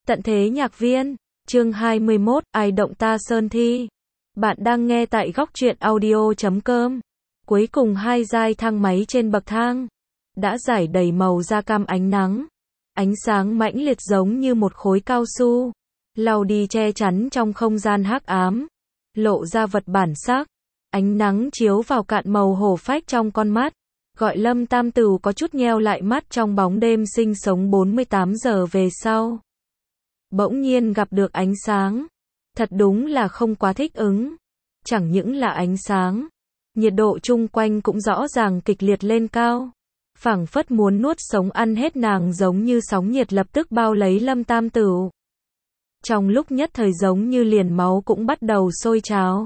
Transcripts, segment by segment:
Tận thế nhạc viên, chương 21, ai động ta Sơn Thi. Bạn đang nghe tại góc truyện audio.com. Cuối cùng hai giai thang máy trên bậc thang đã rải đầy màu da cam ánh nắng. Ánh sáng mãnh liệt giống như một khối cao su, lao đi che chắn trong không gian hắc ám, lộ ra vật bản sắc. Ánh nắng chiếu vào cạn màu hổ phách trong con mắt, gọi Lâm Tam Tửu có chút nheo lại mắt trong bóng đêm sinh sống 48 giờ về sau. Bỗng nhiên gặp được ánh sáng, thật đúng là không quá thích ứng. Chẳng những là ánh sáng, nhiệt độ chung quanh cũng rõ ràng kịch liệt lên cao, phảng phất muốn nuốt sống ăn hết nàng, giống như sóng nhiệt lập tức bao lấy Lâm Tam Tửu. Trong lúc nhất thời giống như liền máu cũng bắt đầu sôi trào.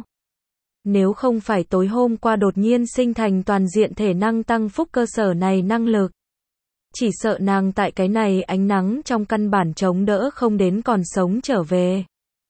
Nếu không phải tối hôm qua đột nhiên sinh thành toàn diện thể năng tăng phúc cơ sở này năng lực, chỉ sợ nàng tại cái này ánh nắng trong căn bản chống đỡ không đến còn sống trở về.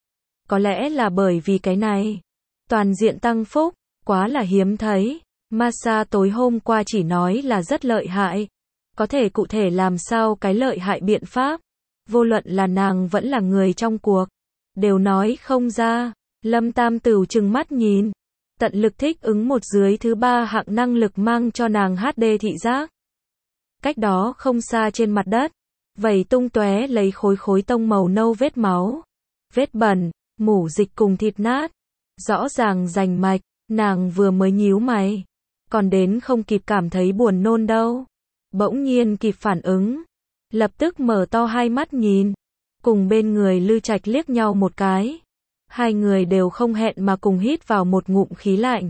Có lẽ là bởi vì cái này, toàn diện tăng phúc, quá là hiếm thấy. Masa tối hôm qua chỉ nói là rất lợi hại. Có thể cụ thể làm sao cái lợi hại biện pháp, vô luận là nàng vẫn là người trong cuộc, đều nói không ra. Lâm Tam Tửu trừng mắt nhìn, tận lực thích ứng một dưới thứ ba hạng năng lực mang cho nàng HD thị giác. Cách đó không xa trên mặt đất, vẩy tung tóe lấy khối tông màu nâu vết máu, vết bẩn, mủ dịch cùng thịt nát, rõ ràng rành mạch. Nàng vừa mới nhíu mày, còn đến không kịp cảm thấy buồn nôn đâu, bỗng nhiên kịp phản ứng, lập tức mở to hai mắt nhìn, cùng bên người Lư Trạch liếc nhau một cái. Hai người đều không hẹn mà cùng hít vào một ngụm khí lạnh.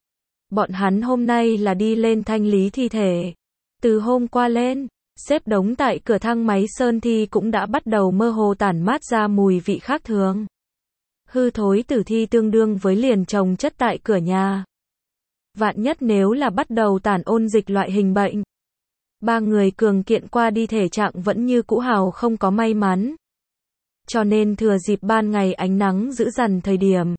Bọn hắn hôm nay là đi lên thanh lý thi thể. Từ hôm qua lên, xếp đống tại cửa thang máy Sơn Thi cũng đã bắt đầu mơ hồ tản mát ra mùi vị khác thường. Hư thối tử thi tương đương với liền chồng chất tại cửa nhà. Vạn nhất nếu là bắt đầu tản ôn dịch loại hình bệnh, ba người cường kiện qua đi thể trạng vẫn như cũ hào không có may mắn. Cho nên thừa dịp ban ngày ánh nắng dữ dằn thời điểm,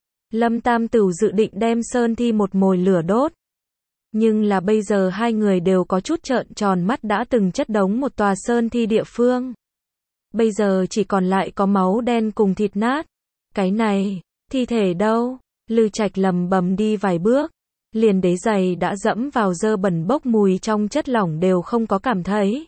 Lâm Tam Tửu dự định đem Sơn Thi một mồi lửa đốt. Nhưng là bây giờ hai người đều có chút trợn tròn mắt, đã từng chất đống một tòa Sơn Thi địa phương. Bây giờ chỉ còn lại có máu đen cùng thịt nát. Cái này, thi thể đâu? Lư Trạch lầm bầm đi vài bước, liền đế giày đã dẫm vào dơ bẩn bốc mùi trong chất lỏng đều không có cảm thấy.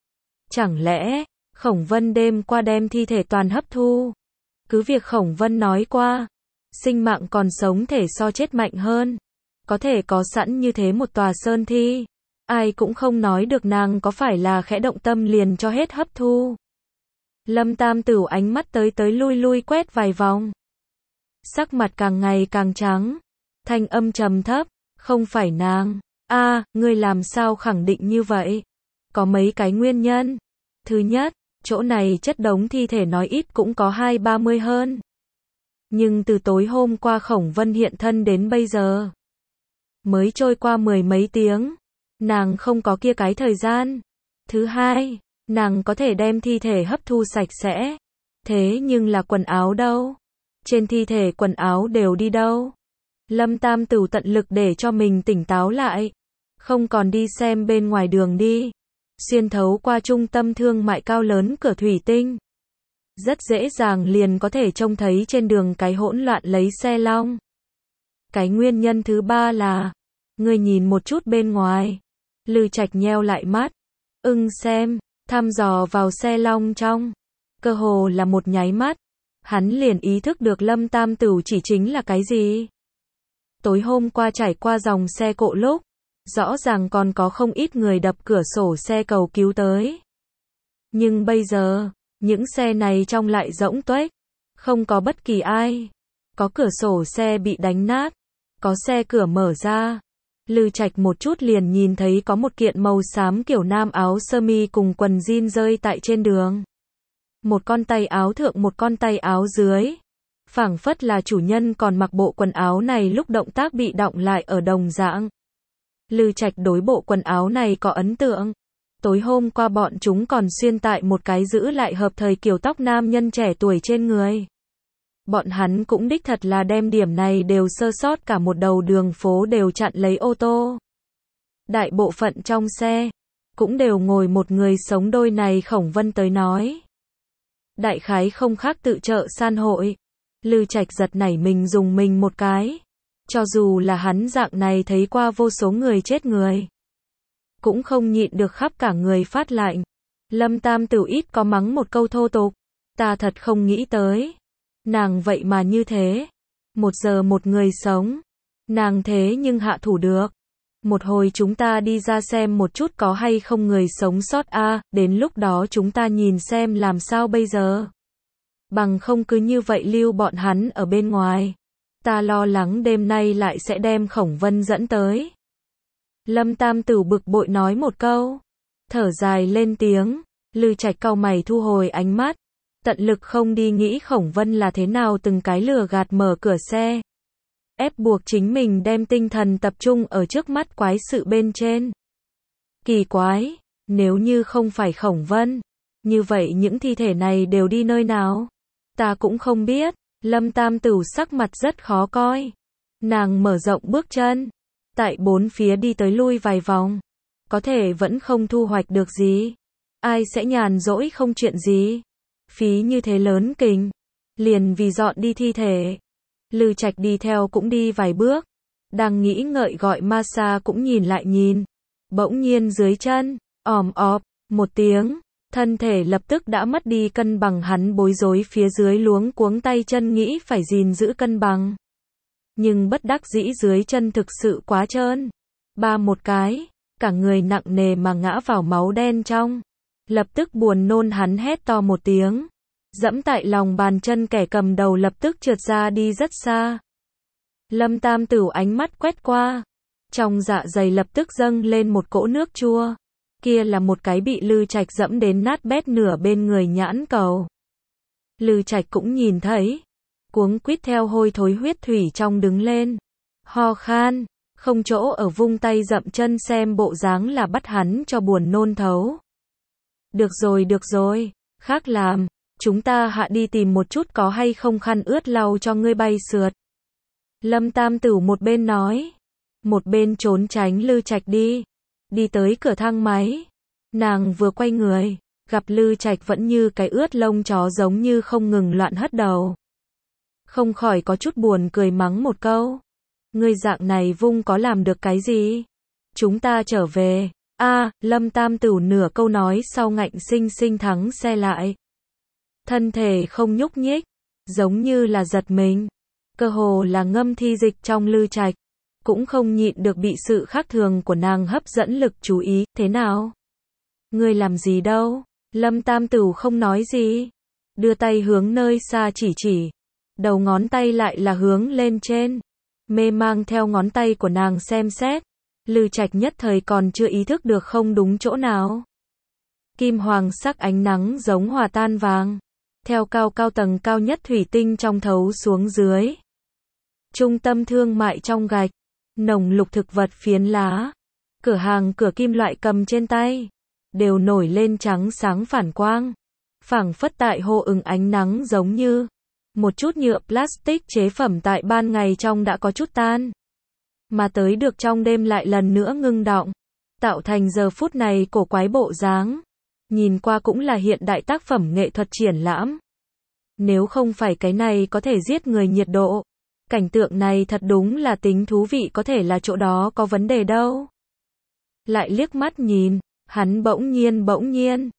Chẳng lẽ Khổng Vân đêm qua đem thi thể toàn hấp thu? Cứ việc Khổng Vân nói qua, sinh mạng còn sống thể so chết mạnh hơn, có thể có sẵn như thế một tòa Sơn Thi, ai cũng không nói được nàng có phải là khẽ động tâm liền cho hết hấp thu. Lâm Tam Tửu ánh mắt tới lui quét vài vòng, sắc mặt càng ngày càng trắng, thanh âm trầm thấp, không phải nàng. Ngươi làm sao khẳng định như vậy? Có mấy cái nguyên nhân. Thứ nhất, chỗ này chất đống thi thể nói ít cũng có 20-30 hơn. Nhưng từ tối hôm qua Khổng Vân hiện thân đến bây giờ, mới trôi qua 10 mấy tiếng, nàng không có kia cái thời gian. Thứ hai, nàng có thể đem thi thể hấp thu sạch sẽ. Thế nhưng là quần áo đâu? Trên thi thể quần áo đều đi đâu? Lâm Tam Tửu tận lực để cho mình tỉnh táo lại. Không còn đi xem bên ngoài đường đi. Xuyên thấu qua trung tâm thương mại cao lớn cửa thủy tinh, rất dễ dàng liền có thể trông thấy trên đường cái hỗn loạn lấy xe long. Cái nguyên nhân thứ ba là, ngươi nhìn một chút bên ngoài. Lư Trạch nheo lại mắt, xem, thăm dò vào xe long trong. Cơ hồ là một nháy mắt, hắn liền ý thức được Lâm Tam Tửu chỉ chính là cái gì. Tối hôm qua trải qua dòng xe cộ lúc, rõ ràng còn có không ít người đập cửa sổ xe cầu cứu tới. Nhưng bây giờ, những xe này trong lại rỗng tuếch, không có bất kỳ ai. Có cửa sổ xe bị đánh nát, có xe cửa mở ra. Lư Trạch một chút liền nhìn thấy có một kiện màu xám kiểu nam áo sơ mi cùng quần jean rơi tại trên đường. Một con tay áo thượng một con tay áo dưới. Phảng phất là chủ nhân còn mặc bộ quần áo này lúc động tác bị đọng lại ở đồng dạng. Lư Trạch đối bộ quần áo này có ấn tượng. Tối hôm qua bọn chúng còn xuyên tại một cái giữ lại hợp thời kiểu tóc nam nhân trẻ tuổi trên người. Bọn hắn cũng đích thật là đem điểm này đều sơ sót, cả một đầu đường phố đều chặn lấy ô tô. Đại bộ phận trong xe cũng đều ngồi một người sống, đôi này Khổng Vân tới nói. đại khái không khác tự trợ san hội. Lư Trạch giật nảy mình dùng mình một cái. Cho dù là hắn dạng này thấy qua vô số người chết người, cũng không nhịn được khắp cả người phát lạnh. Lâm Tam Tửu ít có mắng một câu thô tục. Ta thật không nghĩ tới. Nàng vậy mà như thế. 1 giờ một người sống. Nàng thế nhưng hạ thủ được. Một hồi chúng ta đi ra xem một chút có hay không người sống sót a, đến lúc đó chúng ta nhìn xem làm sao bây giờ. Bằng không cứ như vậy lưu bọn hắn ở bên ngoài. Ta lo lắng đêm nay lại sẽ đem Khổng Vân dẫn tới. Lâm Tam Tửu bực bội nói một câu. Thở dài lên tiếng. Lư Trạch cau mày thu hồi ánh mắt. Tận lực không đi nghĩ Khổng Vân là thế nào từng cái lừa gạt mở cửa xe. Ép buộc chính mình đem tinh thần tập trung ở trước mắt quái sự bên trên. Kỳ quái, nếu như không phải Khổng Vân, như vậy những thi thể này đều đi nơi nào? Ta cũng không biết. Lâm Tam Tửu sắc mặt rất khó coi. Nàng mở rộng bước chân, tại bốn phía đi tới lui vài vòng, có thể vẫn không thu hoạch được gì. Ai sẽ nhàn rỗi không chuyện gì? Phí như thế lớn kình, liền vì dọn đi thi thể. Lư Trạch đi theo cũng đi vài bước, đang nghĩ ngợi gọi Masa cũng nhìn lại nhìn. Bỗng nhiên dưới chân, òm ọp, một tiếng, thân thể lập tức đã mất đi cân bằng, hắn bối rối phía dưới luống cuống tay chân nghĩ phải gìn giữ cân bằng. Nhưng bất đắc dĩ dưới chân thực sự quá trơn. Ba một cái, cả người nặng nề mà ngã vào máu đen trong. Lập tức buồn nôn hắn hét to một tiếng. Dẫm tại lòng bàn chân kẻ cầm đầu lập tức trượt ra đi rất xa. Lâm Tam Tửu ánh mắt quét qua. Trong dạ dày lập tức dâng lên một cỗ nước chua. Kia là một cái bị Lư Trạch dẫm đến nát bét nửa bên người nhãn cầu. Lư Trạch cũng nhìn thấy. Cuống quýt theo hôi thối huyết thủy trong đứng lên. Ho khan, không chỗ ở vung tay dậm chân xem bộ dáng là bắt hắn cho buồn nôn thấu. Được rồi, khác làm. Chúng ta hạ đi tìm một chút có hay không khăn ướt lau cho ngươi bay sượt. Lâm Tam Tửu một bên nói, một bên trốn tránh Lư Trạch đi. Đi tới cửa thang máy. Nàng vừa quay người, gặp Lư Trạch vẫn như cái ướt lông chó giống như không ngừng loạn hất đầu. Không khỏi có chút buồn cười mắng một câu. Ngươi dạng này vung có làm được cái gì? Chúng ta trở về. Lâm Tam Tửu nửa câu nói sau ngạnh sinh sinh thắng xe lại. Thân thể không nhúc nhích, giống như là giật mình. Cơ hồ là ngâm thi dịch trong Lư Trạch. Cũng không nhịn được bị sự khác thường của nàng hấp dẫn lực chú ý. Thế nào? Ngươi làm gì đâu? Lâm Tam Tửu không nói gì. Đưa tay hướng nơi xa chỉ. Đầu ngón tay lại là hướng lên trên. Mê mang theo ngón tay của nàng xem xét. Lư Trạch nhất thời còn chưa ý thức được không đúng chỗ nào. Kim hoàng sắc ánh nắng giống hòa tan vàng. Theo cao tầng cao nhất thủy tinh trong thấu xuống dưới. Trung tâm thương mại trong gạch. Nồng lục thực vật phiến lá. Cửa kim loại cầm trên tay. Đều nổi lên trắng sáng phản quang. Phảng phất tại hô ứng ánh nắng giống như. Một chút nhựa plastic chế phẩm tại ban ngày trong đã có chút tan. Mà tới được trong đêm lại lần nữa ngưng đọng. Tạo thành giờ phút này cổ quái bộ dáng. Nhìn qua cũng là hiện đại tác phẩm nghệ thuật triển lãm. Nếu không phải cái này có thể giết người nhiệt độ. Cảnh tượng này thật đúng là tính thú vị, có thể là chỗ đó có vấn đề đâu. Lại liếc mắt nhìn, hắn bỗng nhiên.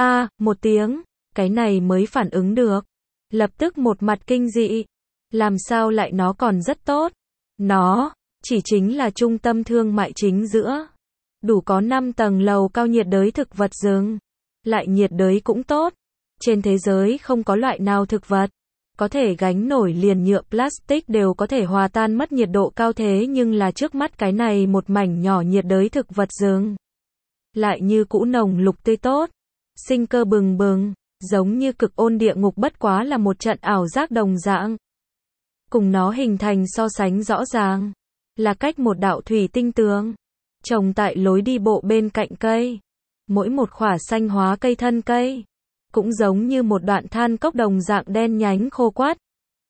Một tiếng, cái này mới phản ứng được. Lập tức một mặt kinh dị. Làm sao lại nó còn rất tốt. Nó, chỉ chính là trung tâm thương mại chính giữa. Đủ có 5 tầng lầu cao nhiệt đới thực vật rừng. Lại nhiệt đới cũng tốt. Trên thế giới không có loại nào thực vật có thể gánh nổi liền nhựa plastic đều có thể hòa tan mất nhiệt độ cao, thế nhưng là trước mắt cái này một mảnh nhỏ nhiệt đới thực vật rừng. Lại như cũ nồng lục tươi tốt. Sinh cơ bừng bừng. Giống như cực ôn địa ngục, bất quá là một trận ảo giác đồng dạng. Cùng nó hình thành so sánh rõ ràng. Là cách một đạo thủy tinh tường. Trồng tại lối đi bộ bên cạnh cây. Mỗi một khỏa xanh hóa cây thân cây. Cũng giống như một đoạn than cốc đồng dạng đen nhánh khô quắt.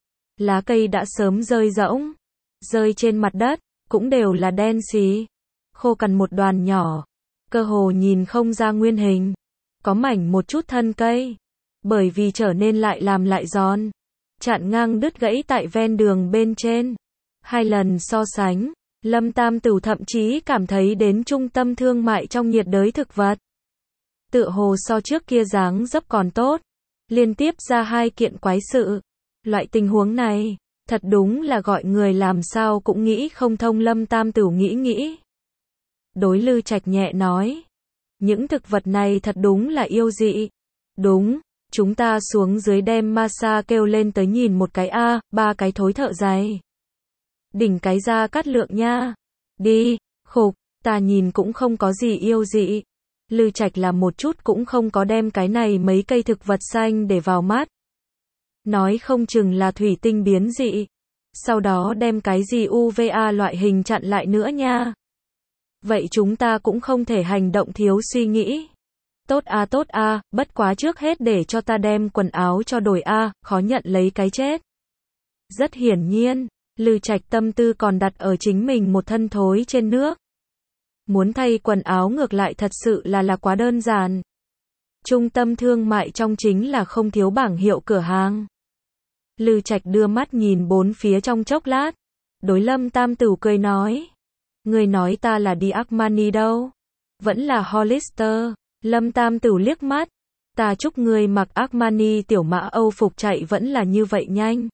Lá cây đã sớm rơi rỗng. Rơi trên mặt đất. Cũng đều là đen xì. Khô cằn một đoàn nhỏ. Cơ hồ nhìn không ra nguyên hình. Có mảnh một chút thân cây. bởi vì trở nên lại làm lại giòn. Chặn ngang đứt gãy tại ven đường bên trên. 2 lần so sánh, Lâm Tam Tửu thậm chí cảm thấy đến trung tâm thương mại trong nhiệt đới thực vật. Tựa hồ so trước kia dáng dấp còn tốt. Liên tiếp ra 2 kiện quái sự. Loại tình huống này, thật đúng là gọi người làm sao cũng nghĩ không thông. Lâm Tam Tửu nghĩ. Đối Lư Trạch nhẹ nói. Những thực vật này thật đúng là yêu dị. Đúng, chúng ta xuống dưới đem Masa kêu lên tới nhìn một cái a, 3 cái thối thợ giày. Đỉnh cái ra Cát Lượng nha. Đi, khục, ta nhìn cũng không có gì yêu dị. Lư Trạch là một chút cũng không có đem cái này mấy cây thực vật xanh để vào mắt. Nói không chừng là thủy tinh biến dị. Sau đó đem cái gì UVA loại hình chặn lại nữa nha. Vậy chúng ta cũng không thể hành động thiếu suy nghĩ. Tốt a, bất quá trước hết để cho ta đem quần áo cho đổi a, khó nhận lấy cái chết. Rất hiển nhiên, Lư Trạch tâm tư còn đặt ở chính mình một thân thối trên nước. Muốn thay quần áo ngược lại thật sự là quá đơn giản. Trung tâm thương mại trong chính là không thiếu bảng hiệu cửa hàng. Lư Trạch đưa mắt nhìn bốn phía trong chốc lát. Đối Lâm Tam Tửu cười nói. Người nói ta là đi Armani đâu? Vẫn là Hollister. Lâm Tam Tửu liếc mắt. Ta chúc ngươi mặc Armani tiểu mã Âu phục chạy vẫn là như vậy nhanh.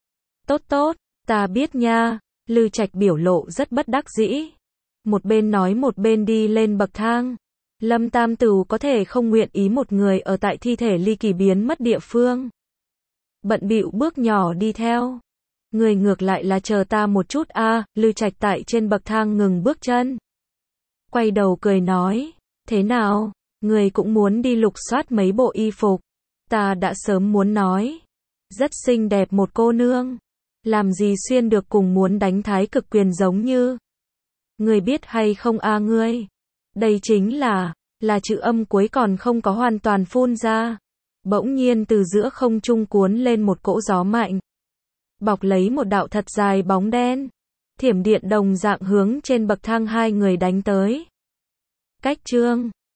Tốt, ta biết nha. Lư Trạch biểu lộ rất bất đắc dĩ. Một bên nói một bên đi lên bậc thang. Lâm Tam Tửu có thể không nguyện ý một người ở tại thi thể ly kỳ biến mất địa phương. Bận bịu bước nhỏ đi theo. Người ngược lại là chờ ta một chút a. Lư Trạch tại trên bậc thang ngừng bước chân. Quay đầu cười nói. Thế nào, người cũng muốn đi lục soát mấy bộ y phục. Ta đã sớm muốn nói. Rất xinh đẹp một cô nương. Làm gì xuyên được cùng muốn đánh thái cực quyền giống như. Người biết hay không a ngươi? Đây chính là chữ âm cuối còn không có hoàn toàn phun ra. Bỗng nhiên từ giữa không trung cuốn lên một cỗ gió mạnh. Bọc lấy một đạo thật dài bóng đen. Thiểm điện đồng dạng hướng trên bậc thang 2 người đánh tới. Cách chương